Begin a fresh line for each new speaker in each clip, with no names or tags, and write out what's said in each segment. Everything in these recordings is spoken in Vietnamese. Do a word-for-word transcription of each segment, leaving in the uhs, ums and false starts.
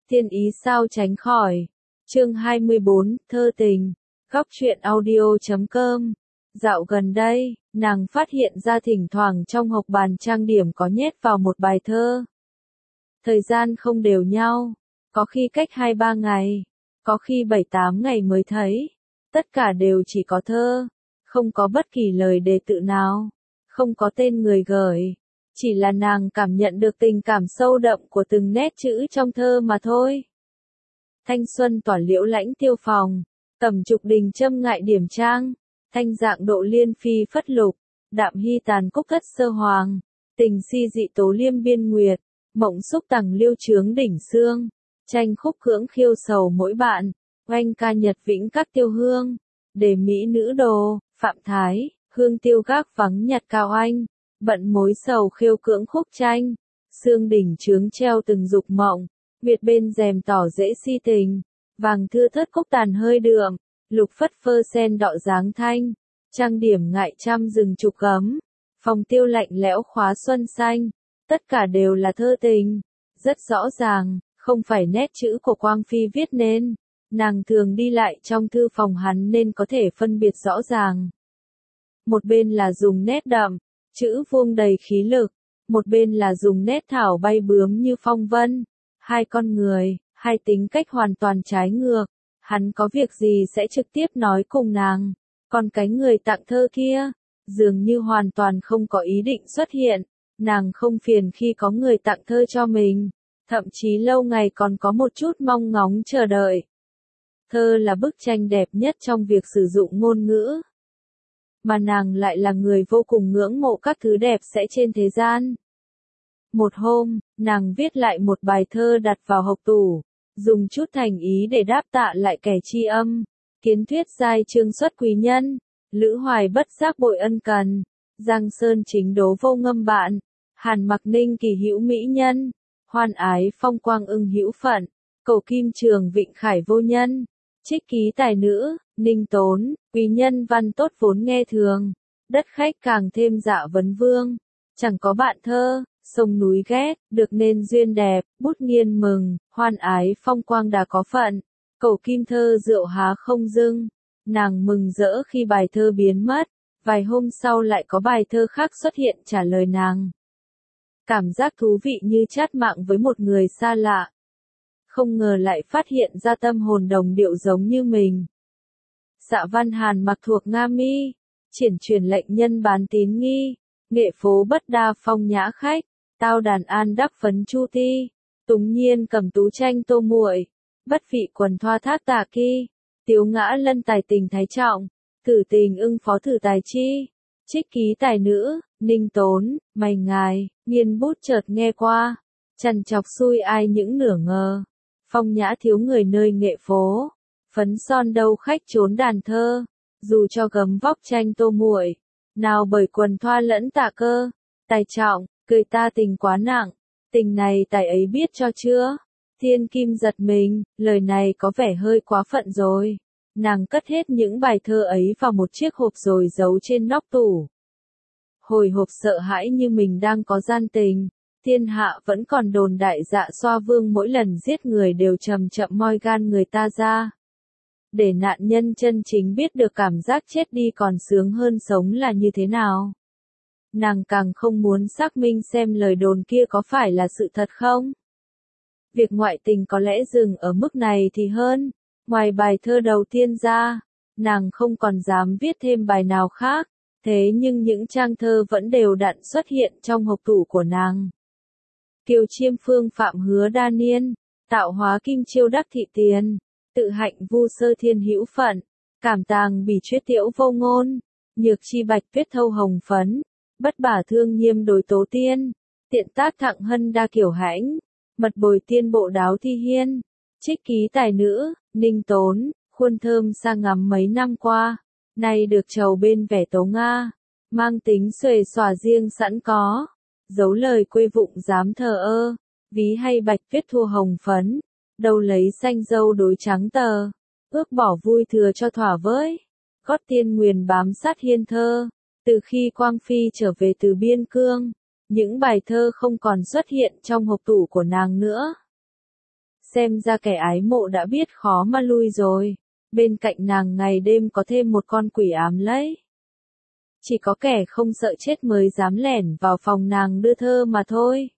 Thiên ý sao tránh khỏi. Chương hai mươi bốn, thơ tình. Góc truyện audio chấm com. Dạo gần đây, nàng phát hiện ra thỉnh thoảng trong hộp bàn trang điểm có nhét vào một bài thơ. Thời gian không đều nhau, có khi cách hai ba ngày, có khi bảy tám ngày mới thấy. Tất cả đều chỉ có thơ, không có bất kỳ lời đề tự nào, không có tên người gửi. Chỉ là nàng cảm nhận được tình cảm sâu đậm của từng nét chữ trong thơ mà thôi. Thanh xuân tỏa liễu lãnh tiêu phòng, tầm trục đình châm ngại điểm trang, thanh dạng độ liên phi phất lục, đạm hy tàn cúc thất sơ hoàng, tình si dị tố liêm biên nguyệt, mộng xúc tằng liêu trướng đỉnh xương, tranh khúc cưỡng khiêu sầu mỗi bạn, oanh ca nhật vĩnh các tiêu hương, đề mỹ nữ đồ, phạm thái, hương tiêu gác vắng nhật cao anh. Bận mối sầu khiêu cưỡng khúc tranh, xương đỉnh trướng treo từng dục mộng, Việt bên rèm tỏ dễ si tình, vàng thưa thớt cúc tàn hơi đượm, lục phất phơ sen đọ dáng thanh, trang điểm ngại trăm rừng trục gấm, phòng tiêu lạnh lẽo khóa xuân xanh, tất cả đều là thơ tình, rất rõ ràng, không phải nét chữ của Quang Phi viết nên, nàng thường đi lại trong thư phòng hắn nên có thể phân biệt rõ ràng. Một bên là dùng nét đậm, chữ vuông đầy khí lực, một bên là dùng nét thảo bay bướm như phong vân. Hai con người, hai tính cách hoàn toàn trái ngược. Hắn có việc gì sẽ trực tiếp nói cùng nàng, còn cái người tặng thơ kia, dường như hoàn toàn không có ý định xuất hiện. Nàng không phiền khi có người tặng thơ cho mình, thậm chí lâu ngày còn có một chút mong ngóng chờ đợi. Thơ là bức tranh đẹp nhất trong việc sử dụng ngôn ngữ. Mà nàng lại là người vô cùng ngưỡng mộ các thứ đẹp sẽ trên thế gian. Một hôm, nàng viết lại một bài thơ đặt vào hộc tủ, dùng chút thành ý để đáp tạ lại kẻ tri âm. Kiến thuyết giai chương xuất quý nhân, lữ hoài bất giác bội ân cần, giang sơn chính đố vô ngâm bạn, hàn mặc ninh kỳ hữu mỹ nhân, hoan ái phong quang ưng hữu phận, cầu kim trường vịnh khải vô nhân. Trích ký tài nữ, ninh tốn, quý nhân văn tốt vốn nghe thường, đất khách càng thêm dạ vấn vương, chẳng có bạn thơ, sông núi ghét, được nên duyên đẹp, bút nghiên mừng, hoan ái phong quang đã có phận, cầu kim thơ rượu há không dưng, nàng mừng rỡ khi bài thơ biến mất, vài hôm sau lại có bài thơ khác xuất hiện trả lời nàng. Cảm giác thú vị như chat mạng với một người xa lạ. Không ngờ lại phát hiện ra tâm hồn đồng điệu giống như mình. Dạ văn hàn mặc thuộc Nga mi, triển truyền lệnh nhân bán tín nghi, nghệ phố bất đa phong nhã khách, tao đàn an đắc phấn chu ti, túng nhiên cầm tú tranh tô muội, bất vị quần thoa thác tà ki, tiếu ngã lân tài tình thái trọng, thử tình ưng phó thử tài chi, trích ký tài nữ, ninh tốn, mày ngài, nghiên bút chợt nghe qua, trằn chọc xui ai những nửa ngờ. Phong nhã thiếu người nơi nghệ phố, phấn son đâu khách trốn đàn thơ, dù cho gấm vóc tranh tô muội, nào bởi quần thoa lẫn tạ cơ, tài trọng, cười ta tình quá nặng, tình này tài ấy biết cho chưa? Thiên kim giật mình, lời này có vẻ hơi quá phận rồi. Nàng cất hết những bài thơ ấy vào một chiếc hộp rồi giấu trên nóc tủ. Hồi hộp sợ hãi như mình đang có gian tình. Thiên hạ vẫn còn đồn đại Dạ Xoa Vương mỗi lần giết người đều chậm chậm moi gan người ta ra. Để nạn nhân chân chính biết được cảm giác chết đi còn sướng hơn sống là như thế nào. Nàng càng không muốn xác minh xem lời đồn kia có phải là sự thật không. Việc ngoại tình có lẽ dừng ở mức này thì hơn. Ngoài bài thơ đầu tiên ra, nàng không còn dám viết thêm bài nào khác. Thế nhưng những trang thơ vẫn đều đặn xuất hiện trong hộp tủ của nàng. Kiều chiêm phương phạm hứa đa niên, tạo hóa kim chiêu đắc thị tiền, tự hạnh vu sơ thiên hữu phận, cảm tàng bỉ chuyết tiễu vô ngôn, nhược chi bạch tuyết thâu hồng phấn, bất bả thương nhiêm đối tố tiên, tiện tác thặng hân đa kiểu hãnh, mật bồi tiên bộ đáo thi hiên, trích ký tài nữ, ninh tốn, khuôn thơm sa ngắm mấy năm qua, nay được trầu bên vẻ tấu Nga, mang tính xuề xòa riêng sẵn có. Giấu lời quê vụng dám thờ ơ, ví hay bạch viết thua hồng phấn, đâu lấy xanh dâu đối trắng tờ, ước bỏ vui thừa cho thỏa với, gót tiên nguyền bám sát hiên thơ, từ khi Quang Phi trở về từ biên cương, những bài thơ không còn xuất hiện trong hộp tủ của nàng nữa. Xem ra kẻ ái mộ đã biết khó mà lui rồi. Bên cạnh nàng ngày đêm có thêm một con quỷ ám lấy. Chỉ có kẻ không sợ chết mới dám lẻn vào phòng nàng đưa thơ mà thôi.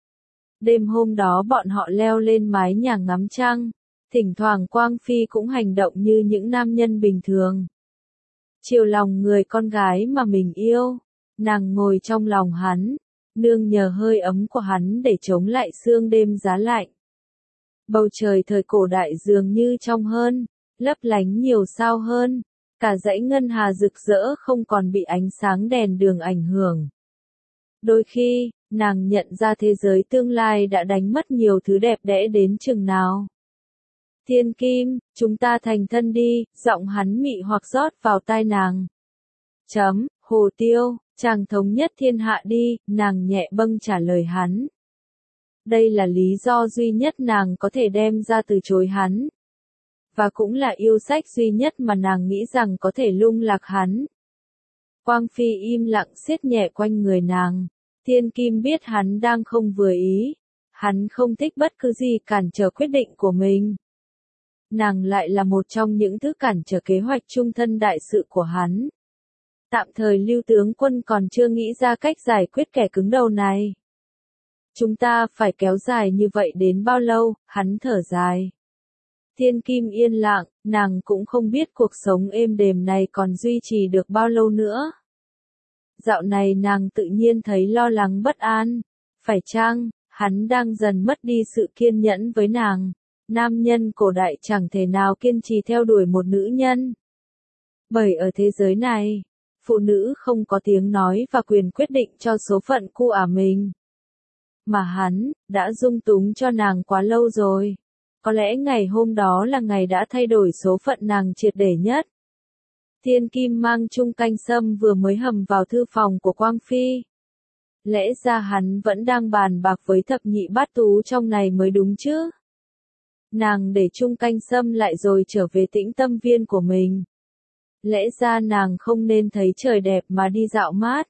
Đêm hôm đó bọn họ leo lên mái nhà ngắm trăng. Thỉnh thoảng Quang Phi cũng hành động như những nam nhân bình thường. Chiều lòng người con gái mà mình yêu. Nàng ngồi trong lòng hắn. Nương nhờ hơi ấm của hắn để chống lại sương đêm giá lạnh. Bầu trời thời cổ đại dường như trong hơn, lấp lánh nhiều sao hơn, cả dãy ngân hà rực rỡ không còn bị ánh sáng đèn đường ảnh hưởng. Đôi khi, nàng nhận ra thế giới tương lai đã đánh mất nhiều thứ đẹp đẽ đến chừng nào. Thiên Kim, chúng ta thành thân đi, giọng hắn mị hoặc rót vào tai nàng. Chấm, Hồ Tiêu, chàng thống nhất thiên hạ đi, nàng nhẹ bâng trả lời hắn. Đây là lý do duy nhất nàng có thể đem ra từ chối hắn. Và cũng là yêu sách duy nhất mà nàng nghĩ rằng có thể lung lạc hắn. Quang Phi im lặng siết nhẹ quanh người nàng. Thiên Kim biết hắn đang không vừa ý. Hắn không thích bất cứ gì cản trở quyết định của mình. Nàng lại là một trong những thứ cản trở kế hoạch chung thân đại sự của hắn. Tạm thời Lưu tướng quân còn chưa nghĩ ra cách giải quyết kẻ cứng đầu này. Chúng ta phải kéo dài như vậy đến bao lâu, hắn thở dài. Thiên Kim yên lặng, nàng cũng không biết cuộc sống êm đềm này còn duy trì được bao lâu nữa. Dạo này nàng tự nhiên thấy lo lắng bất an. Phải chăng, hắn đang dần mất đi sự kiên nhẫn với nàng. Nam nhân cổ đại chẳng thể nào kiên trì theo đuổi một nữ nhân. Bởi ở thế giới này, phụ nữ không có tiếng nói và quyền quyết định cho số phận của ả mình. Mà hắn, đã dung túng cho nàng quá lâu rồi. Có lẽ ngày hôm đó là ngày đã thay đổi số phận nàng triệt để nhất. Thiên Kim mang chung canh sâm vừa mới hầm vào thư phòng của Quang Phi. Lẽ ra hắn vẫn đang bàn bạc với thập nhị bát tú trong này mới đúng chứ. Nàng để chung canh sâm lại rồi trở về tĩnh tâm viên của mình. Lẽ ra nàng không nên thấy trời đẹp mà đi dạo mát.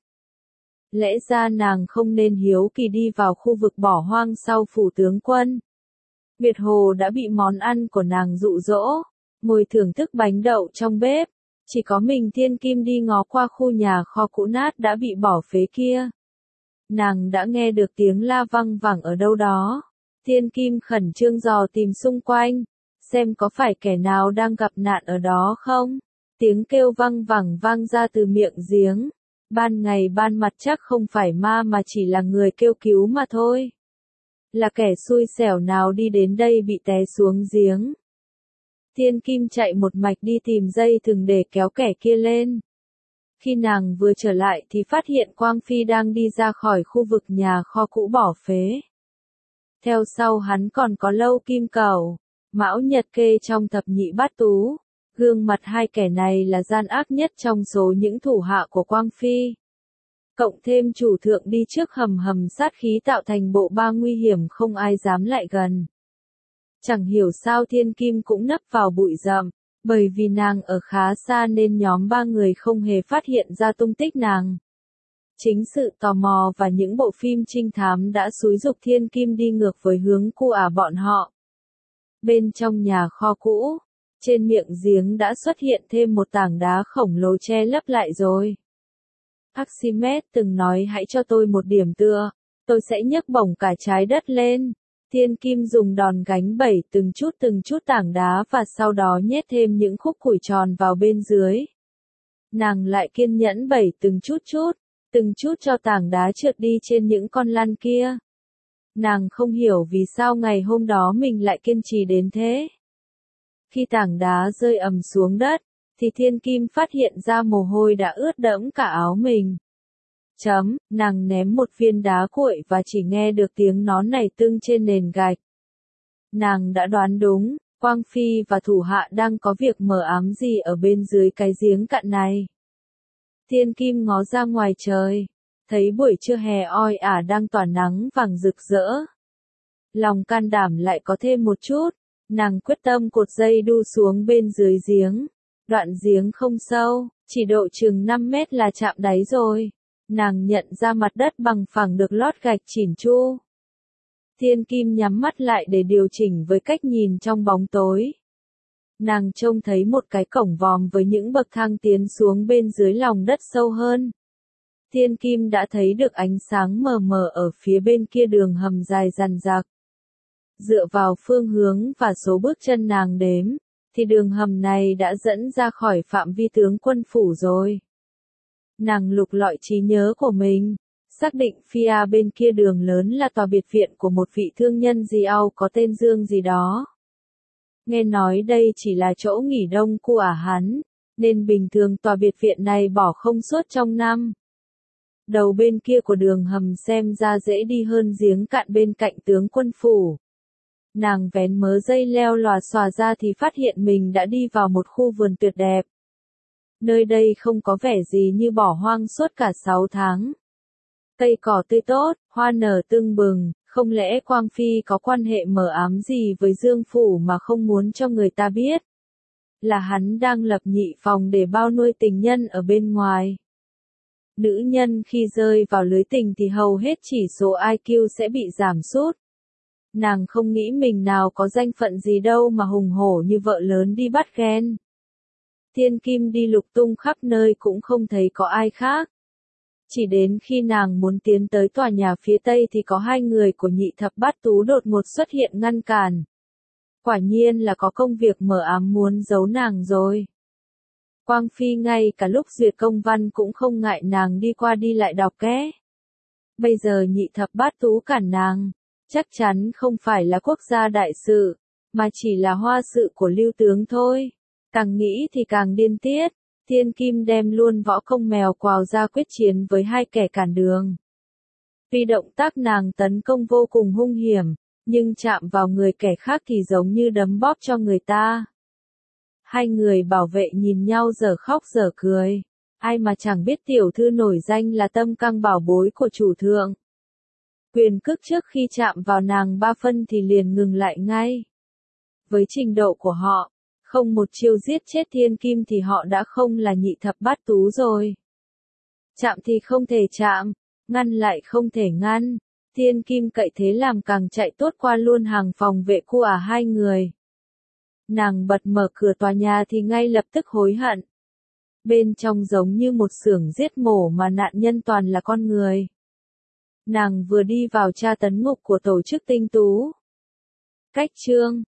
Lẽ ra nàng không nên hiếu kỳ đi vào khu vực bỏ hoang sau phủ tướng quân. Việt Hồ đã bị món ăn của nàng dụ dỗ, ngồi thưởng thức bánh đậu trong bếp. Chỉ có mình Thiên Kim đi ngó qua khu nhà kho cũ nát đã bị bỏ phế kia. Nàng đã nghe được tiếng la văng vẳng ở đâu đó. Thiên Kim khẩn trương dò tìm xung quanh, xem có phải kẻ nào đang gặp nạn ở đó không. Tiếng kêu văng vẳng vang ra từ miệng giếng. Ban ngày ban mặt chắc không phải ma mà chỉ là người kêu cứu mà thôi. Là kẻ xui xẻo nào đi đến đây bị té xuống giếng. Thiên Kim chạy một mạch đi tìm dây thừng để kéo kẻ kia lên. Khi nàng vừa trở lại thì phát hiện Quang Phi đang đi ra khỏi khu vực nhà kho cũ bỏ phế. Theo sau hắn còn có Lâu Kim Cẩu, Mão Nhật Kê trong thập nhị bát tú. Gương mặt hai kẻ này là gian ác nhất trong số những thủ hạ của Quang Phi. Cộng thêm chủ thượng đi trước hầm hầm sát khí tạo thành bộ ba nguy hiểm không ai dám lại gần. Chẳng hiểu sao Thiên Kim cũng nấp vào bụi rậm, bởi vì nàng ở khá xa nên nhóm ba người không hề phát hiện ra tung tích nàng. Chính sự tò mò và những bộ phim trinh thám đã xúi giục Thiên Kim đi ngược với hướng của ả bọn họ. Bên trong nhà kho cũ, trên miệng giếng đã xuất hiện thêm một tảng đá khổng lồ che lấp lại rồi. Archimedes từng nói hãy cho tôi một điểm tựa, tôi sẽ nhấc bổng cả trái đất lên. Thiên Kim dùng đòn gánh bẩy từng chút từng chút tảng đá và sau đó nhét thêm những khúc củi tròn vào bên dưới. Nàng lại kiên nhẫn bẩy từng chút chút, từng chút cho tảng đá trượt đi trên những con lăn kia. Nàng không hiểu vì sao ngày hôm đó mình lại kiên trì đến thế. Khi tảng đá rơi ầm xuống đất, thì Thiên Kim phát hiện ra mồ hôi đã ướt đẫm cả áo mình. Chấm, nàng ném một viên đá cuội và chỉ nghe được tiếng nó nảy tưng trên nền gạch. Nàng đã đoán đúng, Quang Phi và thủ hạ đang có việc mờ ám gì ở bên dưới cái giếng cạn này. Thiên Kim ngó ra ngoài trời, thấy buổi trưa hè oi ả đang tỏa nắng vàng rực rỡ. Lòng can đảm lại có thêm một chút, nàng quyết tâm cột dây đu xuống bên dưới giếng. Đoạn giếng không sâu, chỉ độ chừng năm mét là chạm đáy rồi. Nàng nhận ra mặt đất bằng phẳng được lót gạch chỉn chu. Thiên Kim nhắm mắt lại để điều chỉnh với cách nhìn trong bóng tối. Nàng trông thấy một cái cổng vòm với những bậc thang tiến xuống bên dưới lòng đất sâu hơn. Thiên Kim đã thấy được ánh sáng mờ mờ ở phía bên kia đường hầm dài dằn dặc. Dựa vào phương hướng và số bước chân nàng đếm, thì đường hầm này đã dẫn ra khỏi phạm vi tướng quân phủ rồi. Nàng lục lọi trí nhớ của mình, xác định phía bên kia đường lớn là tòa biệt viện của một vị thương nhân gì Âu có tên Dương gì đó. Nghe nói đây chỉ là chỗ nghỉ đông của hắn, nên bình thường tòa biệt viện này bỏ không suốt trong năm. Đầu bên kia của đường hầm xem ra dễ đi hơn giếng cạn bên cạnh tướng quân phủ. Nàng vén mớ dây leo lòa xòa ra thì phát hiện mình đã đi vào một khu vườn tuyệt đẹp. Nơi đây không có vẻ gì như bỏ hoang suốt cả sáu tháng. Cây cỏ tươi tốt, hoa nở tưng bừng, không lẽ Quang Phi có quan hệ mờ ám gì với Dương Phủ mà không muốn cho người ta biết? Là hắn đang lập nhị phòng để bao nuôi tình nhân ở bên ngoài. Nữ nhân khi rơi vào lưới tình thì hầu hết chỉ số i kiu sẽ bị giảm sút. Nàng không nghĩ mình nào có danh phận gì đâu mà hùng hổ như vợ lớn đi bắt ghen. Thiên Kim đi lục tung khắp nơi cũng không thấy có ai khác. Chỉ đến khi nàng muốn tiến tới tòa nhà phía tây thì có hai người của nhị thập bát tú đột ngột xuất hiện ngăn cản. Quả nhiên là có công việc mờ ám muốn giấu nàng rồi. Quang Phi ngay cả lúc duyệt công văn cũng không ngại nàng đi qua đi lại đọc ké. Bây giờ nhị thập bát tú cản nàng, chắc chắn không phải là quốc gia đại sự, mà chỉ là hoa sự của lưu tướng thôi. Càng nghĩ thì càng điên tiết, Thiên Kim đem luôn võ công mèo quào ra quyết chiến với hai kẻ cản đường. Vì động tác nàng tấn công vô cùng hung hiểm, nhưng chạm vào người kẻ khác thì giống như đấm bóp cho người ta. Hai người bảo vệ nhìn nhau dở khóc dở cười. Ai mà chẳng biết tiểu thư nổi danh là tâm căng bảo bối của chủ thượng. Quyền cước trước khi chạm vào nàng ba phân thì liền ngừng lại ngay. Với trình độ của họ, không một chiêu giết chết Thiên Kim thì họ đã không là nhị thập bát tú rồi. Chạm thì không thể chạm, ngăn lại không thể ngăn. Thiên Kim cậy thế làm càng chạy tốt qua luôn hàng phòng vệ của à hai người. Nàng bật mở cửa tòa nhà thì ngay lập tức hối hận. Bên trong giống như một xưởng giết mổ mà nạn nhân toàn là con người. Nàng vừa đi vào tra tấn ngục của tổ chức tinh tú. Cách chương